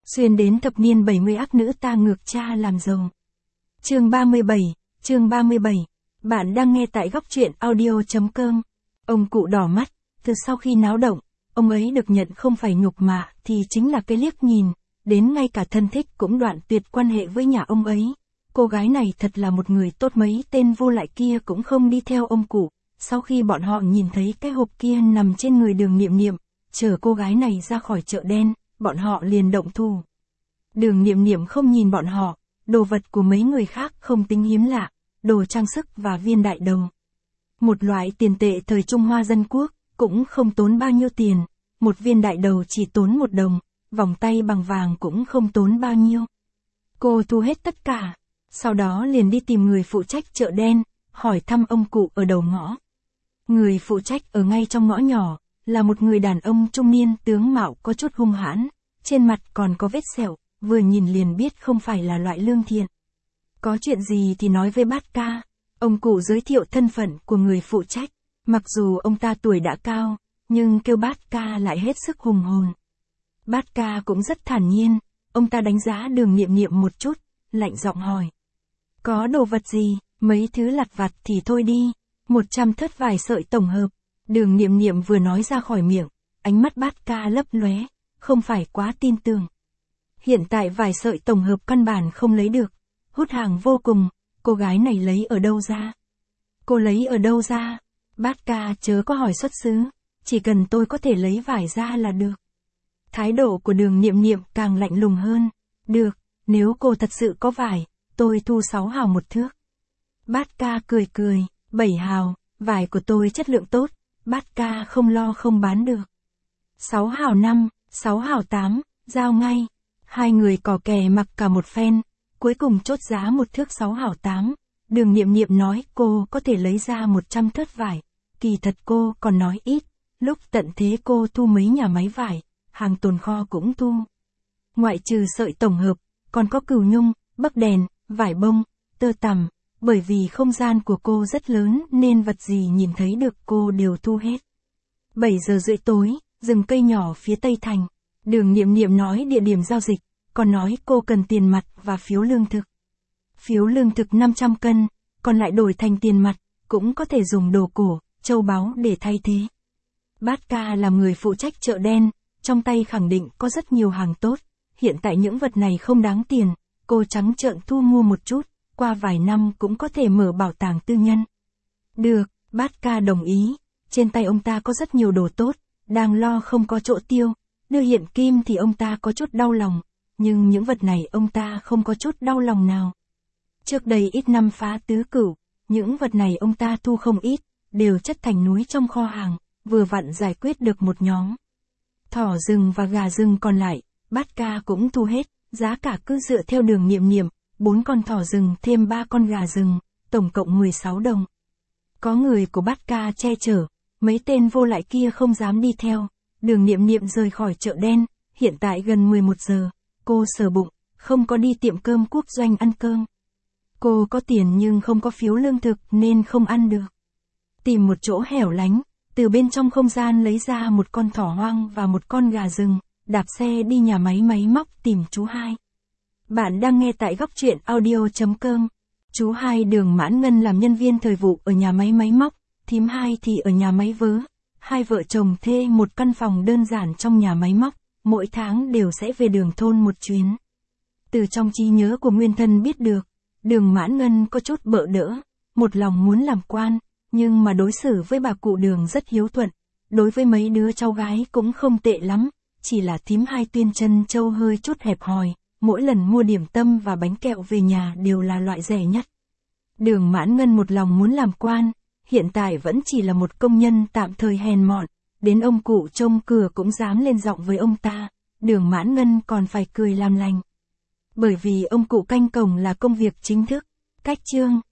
Xuyên đến thập niên 70 ác nữ ta ngược cha làm giàu. Chương 37. Bạn đang nghe tại góc truyện audio.com. Ông cụ đỏ mắt, từ sau khi náo động, ông ấy được nhận không phải nhục mạ thì chính là cái liếc nhìn, đến ngay cả thân thích cũng đoạn tuyệt quan hệ với nhà ông ấy. Cô gái này thật là một người tốt, mấy tên vô lại kia cũng không đi theo ông cụ. Sau khi bọn họ nhìn thấy cái hộp kia nằm trên người Đường Niệm Niệm, chở cô gái này ra khỏi chợ đen, bọn họ liền động thủ. Đường Niệm Niệm không nhìn bọn họ, đồ vật của mấy người khác không tính hiếm lạ, đồ trang sức và viên đại đồng. Một loại tiền tệ thời Trung Hoa dân quốc, cũng không tốn bao nhiêu tiền, một viên đại đầu chỉ tốn 1 đồng, vòng tay bằng vàng cũng không tốn bao nhiêu. Cô thu hết tất cả, sau đó liền đi tìm người phụ trách chợ đen, hỏi thăm ông cụ ở đầu ngõ. Người phụ trách ở ngay trong ngõ nhỏ, là một người đàn ông trung niên, tướng mạo có chút hung hãn, trên mặt còn có vết sẹo, vừa nhìn liền biết không phải là loại lương thiện. Có chuyện gì thì nói với bát ca. Ông cụ giới thiệu thân phận của người phụ trách, mặc dù ông ta tuổi đã cao, nhưng kêu bát ca lại hết sức hùng hồn. Bát ca cũng rất thản nhiên, ông ta đánh giá Đường Niệm Niệm một chút, lạnh giọng hỏi. Có đồ vật gì, mấy thứ lặt vặt thì thôi đi, 100 thớt vải sợi tổng hợp. Đường Niệm Niệm vừa nói ra khỏi miệng, ánh mắt bát ca lấp lóe, không phải quá tin tưởng. Hiện tại vải sợi tổng hợp căn bản không lấy được, hút hàng vô cùng, cô gái này lấy ở đâu ra? Cô lấy ở đâu ra? Bát ca chớ có hỏi xuất xứ, chỉ cần tôi có thể lấy vải ra là được. Thái độ của Đường Niệm Niệm càng lạnh lùng hơn. Được, nếu cô thật sự có vải, tôi thu 6 hào 1 thước. Bát ca cười, 7 hào, vải của tôi chất lượng tốt, bát ca không lo không bán được. 6 hào 5, 6 hào 8, giao ngay. Hai người cò kè mặc cả một phen, cuối cùng chốt giá 1 thước 6 hào 8. Đường Niệm Niệm nói cô có thể lấy ra 100 thớt vải, kỳ thật cô còn nói ít, lúc tận thế cô thu mấy nhà máy vải, hàng tồn kho cũng thu. Ngoại trừ sợi tổng hợp, còn có cừu nhung, bắc đèn, vải bông, tơ tằm, bởi vì không gian của cô rất lớn nên vật gì nhìn thấy được cô đều thu hết. 7 giờ rưỡi tối, rừng cây nhỏ phía tây thành. Đường Niệm Niệm nói địa điểm giao dịch, còn nói cô cần tiền mặt và phiếu lương thực. Phiếu lương thực 500 cân, còn lại đổi thành tiền mặt, cũng có thể dùng đồ cổ, châu báu để thay thế. Bát ca là người phụ trách chợ đen, trong tay khẳng định có rất nhiều hàng tốt, hiện tại những vật này không đáng tiền, cô trắng trợn thu mua một chút, qua vài năm cũng có thể mở bảo tàng tư nhân. Được, bát ca đồng ý, trên tay ông ta có rất nhiều đồ tốt, đang lo không có chỗ tiêu, đưa hiện kim thì ông ta có chút đau lòng, nhưng những vật này ông ta không có chút đau lòng nào. Trước đây ít năm phá tứ cửu, những vật này ông ta thu không ít, đều chất thành núi trong kho hàng, vừa vặn giải quyết được một nhóm. Thỏ rừng và gà rừng còn lại, bát ca cũng thu hết, giá cả cứ dựa theo Đường Niệm Niệm, 4 con thỏ rừng thêm 3 con gà rừng, tổng cộng 16 đồng. Có người của bát ca che chở, mấy tên vô lại kia không dám đi theo. Đường Niệm Niệm rời khỏi chợ đen, hiện tại gần 11 giờ, cô sờ bụng, không có đi tiệm cơm quốc doanh ăn cơm. Cô có tiền nhưng không có phiếu lương thực nên không ăn được. Tìm một chỗ hẻo lánh, từ bên trong không gian lấy ra một con thỏ hoang và một con gà rừng, đạp xe đi nhà máy máy móc tìm chú Hai. Bạn đang nghe tại góc truyện audio.com. Chú Hai Đường Mãn Ngân làm nhân viên thời vụ ở nhà máy máy móc, thím Hai thì ở nhà máy vớ. Hai vợ chồng thuê một căn phòng đơn giản trong nhà máy móc, mỗi tháng đều sẽ về Đường thôn một chuyến. Từ trong trí nhớ của nguyên thân biết được, Đường Mãn Ngân có chút bợ đỡ, một lòng muốn làm quan, nhưng mà đối xử với bà cụ Đường rất hiếu thuận, đối với mấy đứa cháu gái cũng không tệ lắm, chỉ là thím Hai Tuyên Chân Châu hơi chút hẹp hòi, mỗi lần mua điểm tâm và bánh kẹo về nhà đều là loại rẻ nhất. Đường Mãn Ngân một lòng muốn làm quan, hiện tại vẫn chỉ là một công nhân tạm thời hèn mọn, đến ông cụ trông cửa cũng dám lên giọng với ông ta, Đường Mãn Ngân còn phải cười làm lành. Bởi vì ông cụ canh cổng là công việc chính thức, cách chương,